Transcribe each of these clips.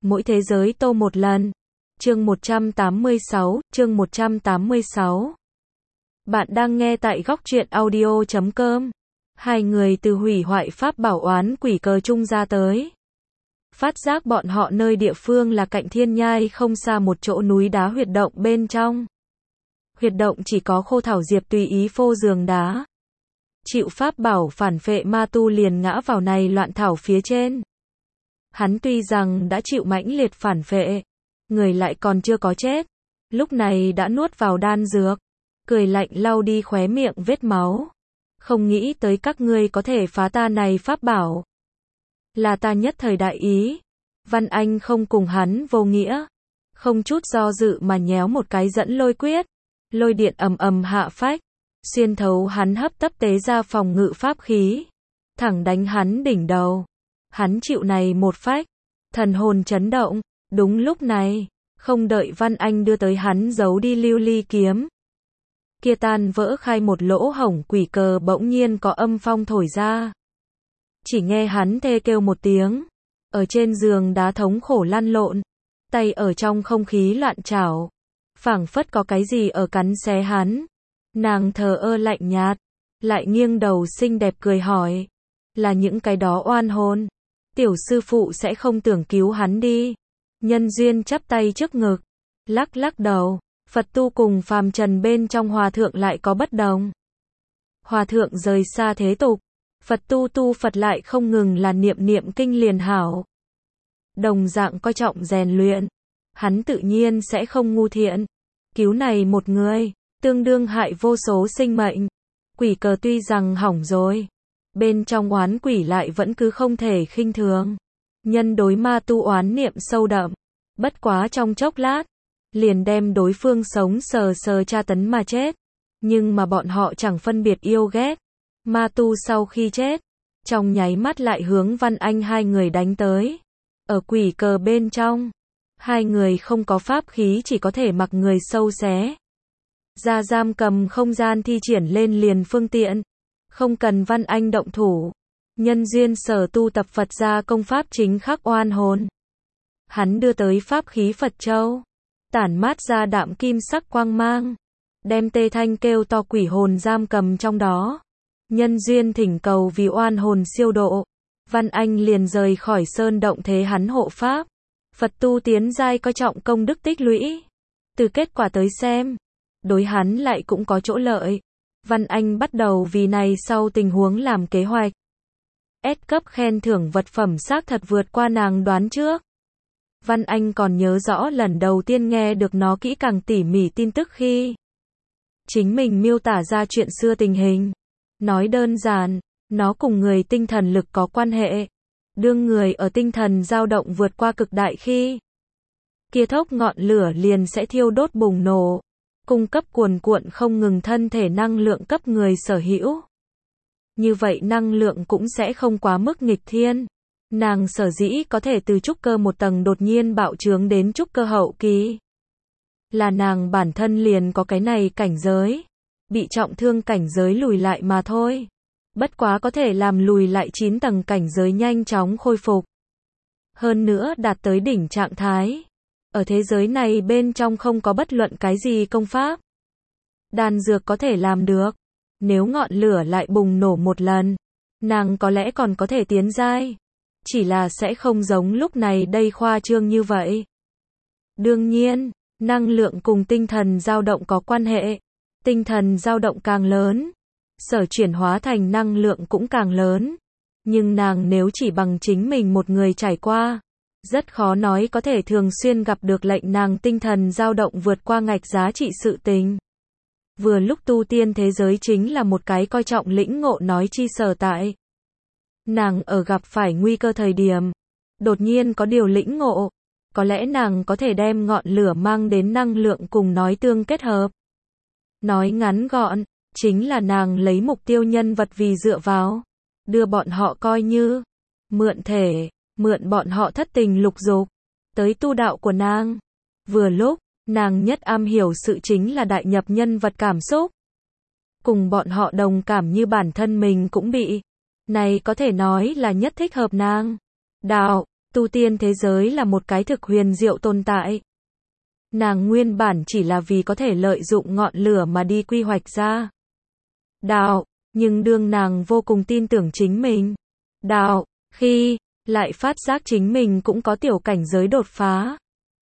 Mỗi thế giới tô một lần. Chương 186, chương 186. Bạn đang nghe tại góc truyện audio.com. Hai người từ hủy hoại pháp bảo oán quỷ cờ trung ra tới. Phát giác bọn họ nơi địa phương là cạnh thiên nhai không xa một chỗ núi đá huyệt động bên trong. Huyệt động chỉ có khô thảo diệp tùy ý phô giường đá. Chịu pháp bảo phản phệ ma tu liền ngã vào này loạn thảo phía trên. Hắn tuy rằng đã chịu mãnh liệt phản phệ, người lại còn chưa có chết, lúc này đã nuốt vào đan dược, cười lạnh lau đi khóe miệng vết máu. Không nghĩ tới các ngươi có thể phá ta này pháp bảo. Là ta nhất thời đại ý. Văn Anh không cùng hắn vô nghĩa, không chút do dự mà nhéo một cái dẫn lôi quyết, lôi điện ầm ầm hạ phách, xuyên thấu hắn hấp tấp tế ra phòng ngự pháp khí, thẳng đánh hắn đỉnh đầu. Hắn chịu này một phách, thần hồn chấn động. Đúng lúc này, không đợi Văn Anh đưa tới hắn giấu đi lưu ly kiếm, kia tan vỡ khai một lỗ hổng quỷ cờ bỗng nhiên có âm phong thổi ra. Chỉ nghe hắn thê kêu một tiếng, ở trên giường đá thống khổ lăn lộn, tay ở trong không khí loạn chảo, phảng phất có cái gì ở cắn xé hắn. Nàng thờ ơ lạnh nhạt, lại nghiêng đầu xinh đẹp cười hỏi, là những cái đó oan hồn, tiểu sư phụ sẽ không tưởng cứu hắn đi. Nhân duyên chắp tay trước ngực, lắc lắc đầu. Phật tu cùng phàm trần bên trong hòa thượng lại có bất đồng. Hòa thượng rời xa thế tục, Phật tu Phật lại không ngừng là niệm niệm kinh liền hảo. Đồng dạng coi trọng rèn luyện, hắn tự nhiên sẽ không ngu thiện. Cứu này một người, tương đương hại vô số sinh mệnh. Quỷ cờ tuy rằng hỏng rồi, bên trong oán quỷ lại vẫn cứ không thể khinh thường. Nhân đối ma tu oán niệm sâu đậm, bất quá trong chốc lát, liền đem đối phương sống sờ sờ tra tấn mà chết. Nhưng mà bọn họ chẳng phân biệt yêu ghét. Ma tu sau khi chết, trong nháy mắt lại hướng Văn Anh hai người đánh tới. Ở quỷ cờ bên trong, hai người không có pháp khí chỉ có thể mặc người sâu xé. Ra giam cầm không gian thi triển lên liền phương tiện, không cần Văn Anh động thủ. Nhân duyên sở tu tập Phật gia công pháp chính khắc oan hồn. Hắn đưa tới pháp khí Phật Châu, tản mát ra đạm kim sắc quang mang, đem tê thanh kêu to quỷ hồn giam cầm trong đó. Nhân duyên thỉnh cầu vì oan hồn siêu độ, Văn Anh liền rời khỏi sơn động thế hắn hộ pháp. Phật tu tiến giai coi trọng công đức tích lũy, từ kết quả tới xem, đối hắn lại cũng có chỗ lợi. Văn Anh bắt đầu vì này sau tình huống làm kế hoạch. S cấp khen thưởng vật phẩm xác thật vượt qua nàng đoán trước. Văn Anh còn nhớ rõ lần đầu tiên nghe được nó kỹ càng tỉ mỉ tin tức khi chính mình miêu tả ra chuyện xưa tình hình. Nói đơn giản, nó cùng người tinh thần lực có quan hệ. Đương người ở tinh thần dao động vượt qua cực đại khi, kia thốc ngọn lửa liền sẽ thiêu đốt bùng nổ, cung cấp cuồn cuộn không ngừng thân thể năng lượng cấp người sở hữu. Như vậy năng lượng cũng sẽ không quá mức nghịch thiên. Nàng sở dĩ có thể từ trúc cơ một tầng đột nhiên bạo trướng đến trúc cơ hậu kỳ, là nàng bản thân liền có cái này cảnh giới, bị trọng thương cảnh giới lùi lại mà thôi. Bất quá có thể làm lùi lại 9 tầng cảnh giới nhanh chóng khôi phục. Hơn nữa đạt tới đỉnh trạng thái. Ở thế giới này bên trong không có bất luận cái gì công pháp, đan dược có thể làm được. Nếu ngọn lửa lại bùng nổ một lần, nàng có lẽ còn có thể tiến giai. Chỉ là sẽ không giống lúc này đây khoa trương như vậy. Đương nhiên, năng lượng cùng tinh thần dao động có quan hệ. Tinh thần dao động càng lớn, sở chuyển hóa thành năng lượng cũng càng lớn. Nhưng nàng nếu chỉ bằng chính mình một người trải qua, rất khó nói có thể thường xuyên gặp được lệnh nàng tinh thần dao động vượt qua ngạch giá trị sự tình. Vừa lúc tu tiên thế giới chính là một cái coi trọng lĩnh ngộ nói chi sở tại. Nàng ở gặp phải nguy cơ thời điểm, đột nhiên có điều lĩnh ngộ, có lẽ nàng có thể đem ngọn lửa mang đến năng lượng cùng nói tương kết hợp. Nói ngắn gọn, chính là nàng lấy mục tiêu nhân vật vì dựa vào, đưa bọn họ coi như mượn thể, mượn bọn họ thất tình lục dục, tới tu đạo của nàng. Vừa lúc, nàng nhất am hiểu sự chính là đại nhập nhân vật cảm xúc. Cùng bọn họ đồng cảm như bản thân mình cũng bị. Này có thể nói là nhất thích hợp nàng. Đạo, tu tiên thế giới là một cái thực huyền diệu tồn tại. Nàng nguyên bản chỉ là vì có thể lợi dụng ngọn lửa mà đi quy hoạch ra đạo, nhưng đương nàng vô cùng tin tưởng chính mình đạo, khi lại phát giác chính mình cũng có tiểu cảnh giới đột phá.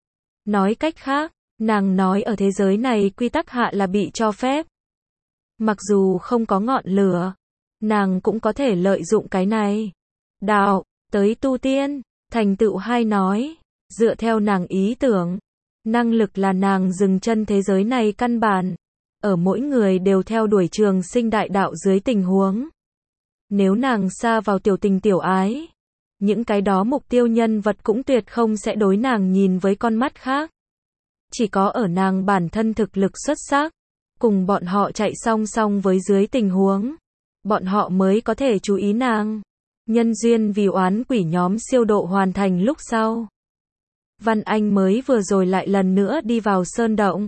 Nói cách khác, nàng nói ở thế giới này quy tắc hạ là bị cho phép. Mặc dù không có ngọn lửa, nàng cũng có thể lợi dụng cái này đạo, tới tu tiên, thành tựu. Hay nói, dựa theo nàng ý tưởng, năng lực là nàng dừng chân thế giới này căn bản, ở mỗi người đều theo đuổi trường sinh đại đạo dưới tình huống. Nếu nàng sa vào tiểu tình tiểu ái, những cái đó mục tiêu nhân vật cũng tuyệt không sẽ đối nàng nhìn với con mắt khác. Chỉ có ở nàng bản thân thực lực xuất sắc, cùng bọn họ chạy song song với dưới tình huống, bọn họ mới có thể chú ý nàng. Nhân duyên vì oán quỷ nhóm siêu độ hoàn thành lúc sau, Văn Anh mới vừa rồi lại lần nữa đi vào sơn động.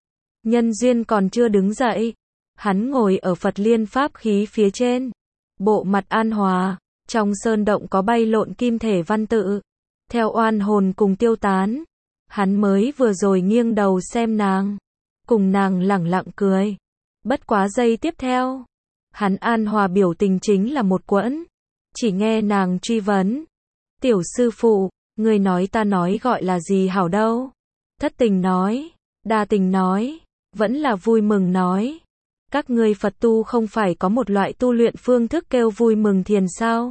Nhân duyên còn chưa đứng dậy, hắn ngồi ở Phật Liên pháp khí phía trên, bộ mặt an hòa. Trong sơn động có bay lộn kim thể văn tự, theo oan hồn cùng tiêu tán. Hắn mới vừa rồi nghiêng đầu xem nàng, cùng nàng lẳng lặng cười. Bất quá giây tiếp theo, hắn an hòa biểu tình chính là một quẫn. Chỉ nghe nàng truy vấn, tiểu sư phụ, người nói ta nói gọi là gì hảo đâu? Thất tình nói, đa tình nói, vẫn là vui mừng nói. Các ngươi Phật tu không phải có một loại tu luyện phương thức kêu vui mừng thiền sao?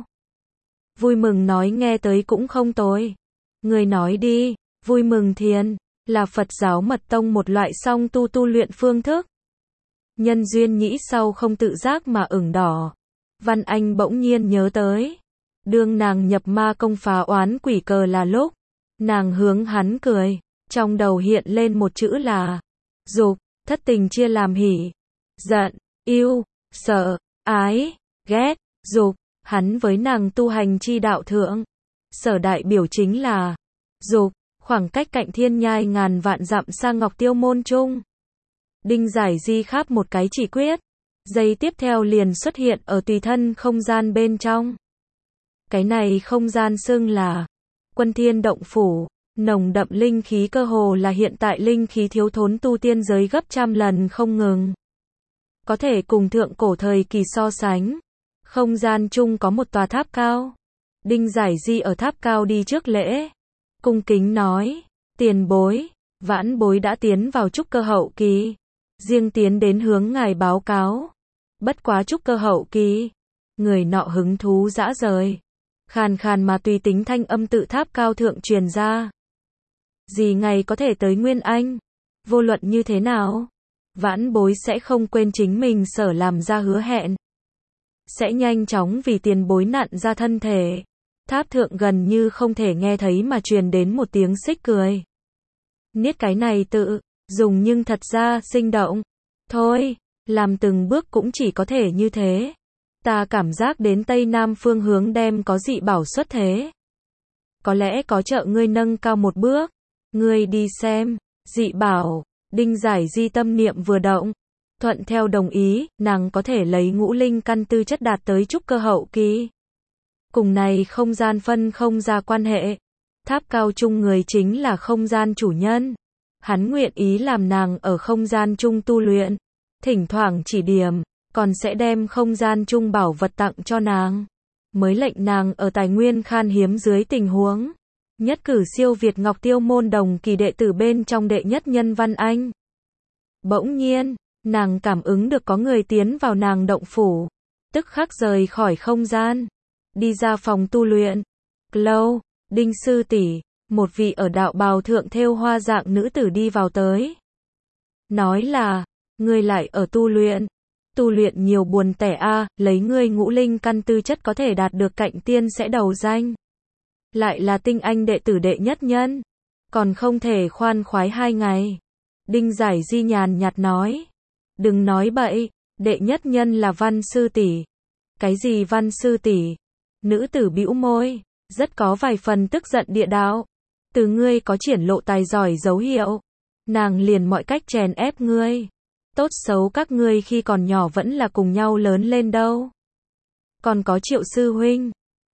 Vui mừng nói nghe tới cũng không tồi. Người nói đi, vui mừng thiền là Phật giáo mật tông một loại song tu luyện phương thức. Nhân duyên nhĩ sau không tự giác mà ửng đỏ. Văn Anh bỗng nhiên nhớ tới, đương nàng nhập ma công phá oán quỷ cờ là lúc, nàng hướng hắn cười, trong đầu hiện lên một chữ là dục. Thất tình chia làm hỉ, giận, yêu, sợ, ái, ghét, dục. Hắn với nàng tu hành chi đạo thượng, sở đại biểu chính là dục. Khoảng cách cạnh thiên nhai ngàn vạn dặm sang Ngọc Tiêu môn trung, Đinh Giải Di kháp một cái chỉ quyết, giây tiếp theo liền xuất hiện ở tùy thân không gian bên trong. Cái này không gian xưng là Quân Thiên Động Phủ, nồng đậm linh khí cơ hồ là hiện tại linh khí thiếu thốn tu tiên giới gấp trăm lần không ngừng. Có thể cùng thượng cổ thời kỳ so sánh. Không gian chung có một tòa tháp cao. Đinh Giải Di ở tháp cao đi trước lễ, cung kính nói, tiền bối, vãn bối đã tiến vào trúc cơ hậu kỳ, riêng tiến đến hướng ngài báo cáo. Bất quá trúc cơ hậu kỳ, người nọ hứng thú dã rời, khàn khàn mà tùy tính thanh âm tự tháp cao thượng truyền ra. Gì ngày có thể tới Nguyên Anh? Vô luận như thế nào, vãn bối sẽ không quên chính mình sở làm ra hứa hẹn, sẽ nhanh chóng vì tiền bối nặn ra thân thể. Tháp thượng gần như không thể nghe thấy mà truyền đến một tiếng xích cười. Niết cái này tự dùng nhưng thật ra sinh động. Thôi, làm từng bước cũng chỉ có thể như thế. Ta cảm giác đến Tây Nam phương hướng đem có dị bảo xuất thế. Có lẽ có trợ ngươi nâng cao một bước. Ngươi đi xem, dị bảo. Đinh Giải Di tâm niệm vừa động, thuận theo đồng ý, nàng có thể lấy ngũ linh căn tư chất đạt tới trúc cơ hậu kỳ. Cùng này không gian phân không ra quan hệ. Tháp cao chung người chính là không gian chủ nhân. Hắn nguyện ý làm nàng ở không gian chung tu luyện, thỉnh thoảng chỉ điểm, còn sẽ đem không gian chung bảo vật tặng cho nàng. Mới lệnh nàng ở tài nguyên khan hiếm dưới tình huống, nhất cử siêu việt Ngọc Tiêu môn đồng kỳ đệ tử bên trong đệ nhất nhân Văn Anh. Bỗng nhiên, nàng cảm ứng được có người tiến vào nàng động phủ, tức khắc rời khỏi không gian, đi ra phòng tu luyện. Lâu, Đinh sư tỷ, một vị ở đạo bào thượng thêu hoa dạng nữ tử đi vào tới. Nói là, ngươi lại ở tu luyện nhiều buồn tẻ a, lấy ngươi ngũ linh căn tư chất có thể đạt được cạnh tiên sẽ đầu danh. Lại là tinh anh đệ tử đệ nhất nhân, còn không thể khoan khoái 2 ngày. Đinh Giải Di nhàn nhạt nói, đừng nói bậy, đệ nhất nhân là Văn sư tỷ. Cái gì Văn sư tỷ? Nữ tử bĩu môi, rất có vài phần tức giận địa đạo. Từ ngươi có triển lộ tài giỏi dấu hiệu, nàng liền mọi cách chèn ép ngươi. Tốt xấu các ngươi khi còn nhỏ vẫn là cùng nhau lớn lên đâu. Còn có Triệu sư huynh,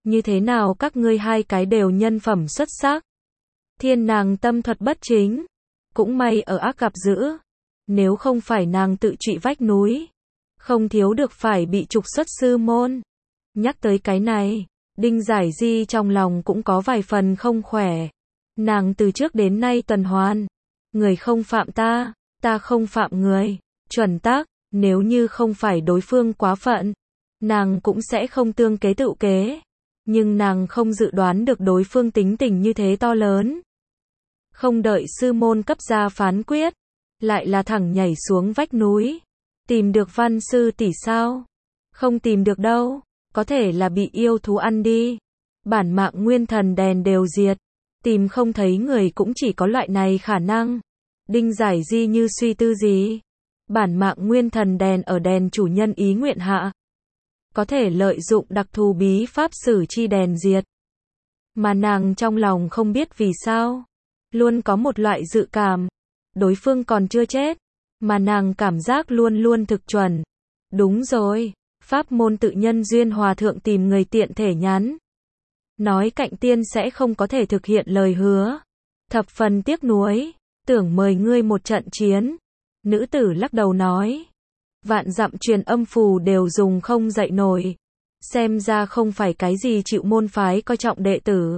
Như thế nào các ngươi hai cái đều nhân phẩm xuất sắc. Thiên nàng tâm thuật bất chính. Cũng may ở ác gặp dữ. Nếu không phải nàng tự trụy vách núi. Không thiếu được phải bị trục xuất sư môn. Nhắc tới cái này, Đinh Giải Di trong lòng cũng có vài phần không khỏe. Nàng từ trước đến nay tuần hoàn. Người không phạm ta, ta không phạm người. Chuẩn tắc, nếu như không phải đối phương quá phận, nàng cũng sẽ không tương kế tự kế. Nhưng nàng không dự đoán được đối phương tính tình như thế to lớn. Không đợi sư môn cấp ra phán quyết, lại là thẳng nhảy xuống vách núi. Tìm được Văn sư tỷ sao? Không tìm được đâu, có thể là bị yêu thú ăn đi. Bản mạng nguyên thần đèn đều diệt, tìm không thấy người cũng chỉ có loại này khả năng. Đinh Giải Di như suy tư gì? Bản mạng nguyên thần đèn ở đèn chủ nhân ý nguyện hạ. Có thể lợi dụng đặc thù bí pháp sử chi đèn diệt. Mà nàng trong lòng không biết vì sao. Luôn có một loại dự cảm. Đối phương còn chưa chết. Mà nàng cảm giác luôn luôn thực chuẩn. Đúng rồi. Pháp môn tự nhân duyên hòa thượng tìm người tiện thể nhắn. Nói Cạnh Tiên sẽ không có thể thực hiện lời hứa. Thập phần tiếc nuối. Tưởng mời ngươi một trận chiến. Nữ tử lắc đầu nói. Vạn dặm truyền âm phù đều dùng không dậy nổi. Xem ra không phải cái gì chịu môn phái coi trọng đệ tử.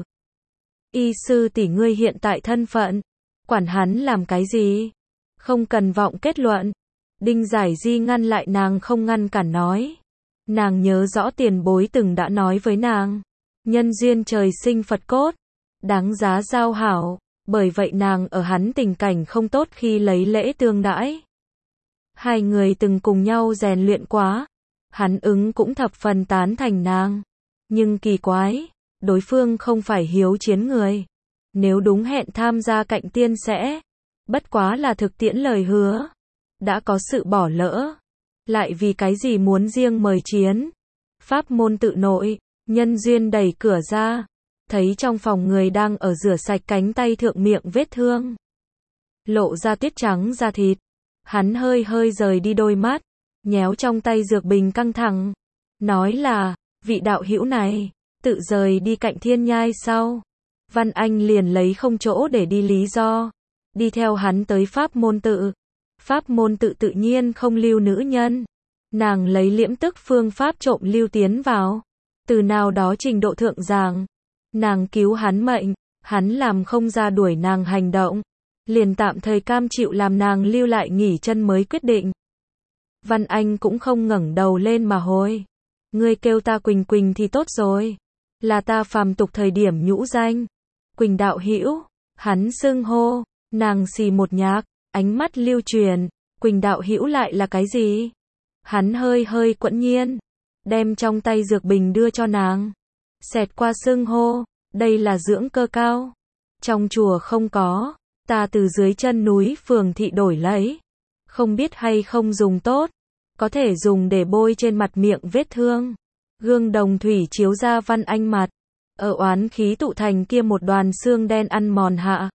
Y sư tỷ ngươi hiện tại thân phận. Quản hắn làm cái gì? Không cần vọng kết luận. Đinh Giải Di ngăn lại nàng không ngăn cản nói. Nàng nhớ rõ tiền bối từng đã nói với nàng. Nhân duyên trời sinh Phật cốt. Đáng giá giao hảo. Bởi vậy nàng ở hắn tình cảnh không tốt khi lấy lễ tương đãi. Hai người từng cùng nhau rèn luyện quá. Hắn ứng cũng thập phần tán thành nàng. Nhưng kỳ quái, đối phương không phải hiếu chiến người. Nếu đúng hẹn tham gia Cạnh Tiên sẽ, bất quá là thực tiễn lời hứa. Đã có sự bỏ lỡ. Lại vì cái gì muốn riêng mời chiến. Pháp môn tự nội, nhân duyên đẩy cửa ra. Thấy trong phòng người đang ở rửa sạch cánh tay thượng miệng vết thương. Lộ ra tuyết trắng da thịt. Hắn hơi hơi rời đi đôi mắt. Nhéo trong tay dược bình căng thẳng. Nói là, vị đạo hữu này, tự rời đi Cạnh Thiên Nhai sau. Văn Anh liền lấy không chỗ để đi lý do. Đi theo hắn tới pháp môn tự. Pháp môn tự tự nhiên không lưu nữ nhân. Nàng lấy liễm tức phương pháp trộm lưu tiến vào. Từ nào đó trình độ thượng giảng. Nàng cứu hắn mệnh, hắn làm không ra đuổi nàng hành động. Liền tạm thời cam chịu làm nàng lưu lại nghỉ chân mới quyết định. Văn Anh cũng không ngẩng đầu lên mà hối. Ngươi kêu ta Quỳnh Quỳnh thì tốt rồi. Là ta phàm tục thời điểm nhũ danh. Quỳnh đạo hữu, hắn xưng hô, nàng xì một nhạc, ánh mắt lưu truyền. Quỳnh đạo hữu lại là cái gì? Hắn hơi hơi quẫn nhiên, đem trong tay dược bình đưa cho nàng. Xẹt qua xưng hô, đây là dưỡng cơ cao. Trong chùa không có, ta từ dưới chân núi Phường thị đổi lấy. Không biết hay không dùng tốt, có thể dùng để bôi trên mặt miệng vết thương. Gương đồng thủy chiếu ra Văn Anh mặt, ở oán khí tụ thành kia một đoàn xương đen ăn mòn hạ.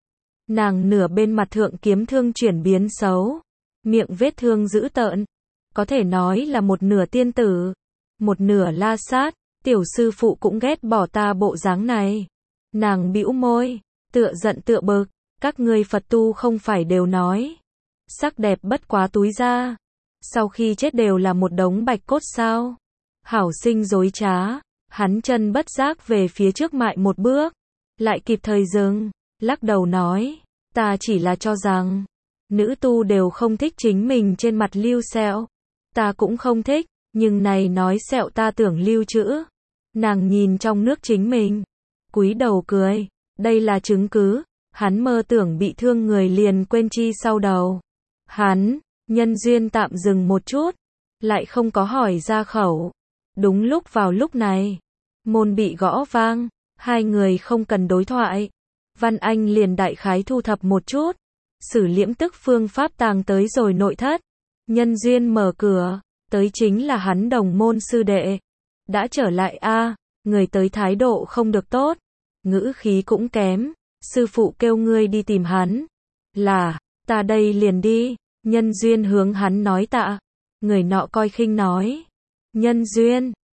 Nàng nửa bên mặt thượng kiếm thương chuyển biến xấu, miệng vết thương dữ tợn, có thể nói là một nửa tiên tử, một nửa la sát. Tiểu sư phụ cũng ghét bỏ ta bộ dáng này. Nàng bĩu môi, tựa giận tựa bực, các ngươi Phật tu không phải đều nói, sắc đẹp bất quá túi ra, sau khi chết đều là một đống bạch cốt sao? Hảo sinh dối trá, hắn chân bất giác về phía trước mại một bước, lại kịp thời dừng, lắc đầu nói, ta chỉ là cho rằng, nữ tu đều không thích chính mình trên mặt lưu sẹo, ta cũng không thích, nhưng này nói sẹo ta tưởng lưu trữ. Nàng nhìn trong nước chính mình, cúi đầu cười, đây là chứng cứ, hắn mơ tưởng bị thương người liền quên chi sau đầu. Hắn, nhân duyên tạm dừng một chút, lại không có hỏi ra khẩu. Đúng lúc vào lúc này, môn bị gõ vang, hai người không cần đối thoại. Văn Anh liền đại khái thu thập một chút, sử liễm tức phương pháp tàng tới rồi nội thất. Nhân duyên mở cửa, tới chính là hắn đồng môn sư đệ. Đã trở lại a, người tới thái độ không được tốt, ngữ khí cũng kém, sư phụ kêu ngươi đi tìm hắn. Là, ta đây liền đi. Nhân duyên hướng hắn nói tạ. Người nọ coi khinh nói. Nhân duyên,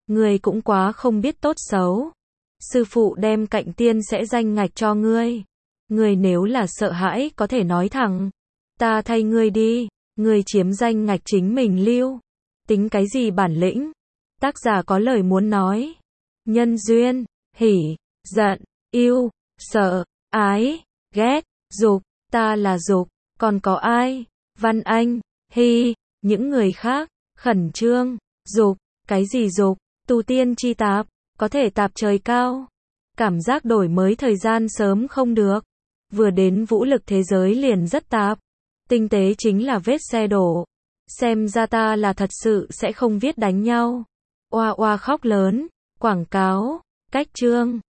Ngươi cũng quá không biết tốt xấu. Sư phụ đem cạnh tiên sẽ danh ngạch cho ngươi. Ngươi nếu là sợ hãi có thể nói thẳng. Ta thay ngươi đi. Ngươi chiếm danh ngạch chính mình lưu. Tính cái gì bản lĩnh? Tác giả có lời muốn nói. Nhân duyên, hỉ, giận, yêu, sợ, ái, ghét, dục. Ta là dục. Còn có ai? Văn Anh, Hy, những người khác. Khẩn trương, dục. Cái gì dục? Tu tiên chi tạp. Có thể tạp trời cao. Cảm giác đổi mới thời gian sớm không được. Vừa đến vũ lực thế giới liền rất tạp. Tinh tế chính là vết xe đổ. Xem ra ta là thật sự sẽ không viết đánh nhau. Oa oa khóc lớn. Quảng cáo. Cách chương.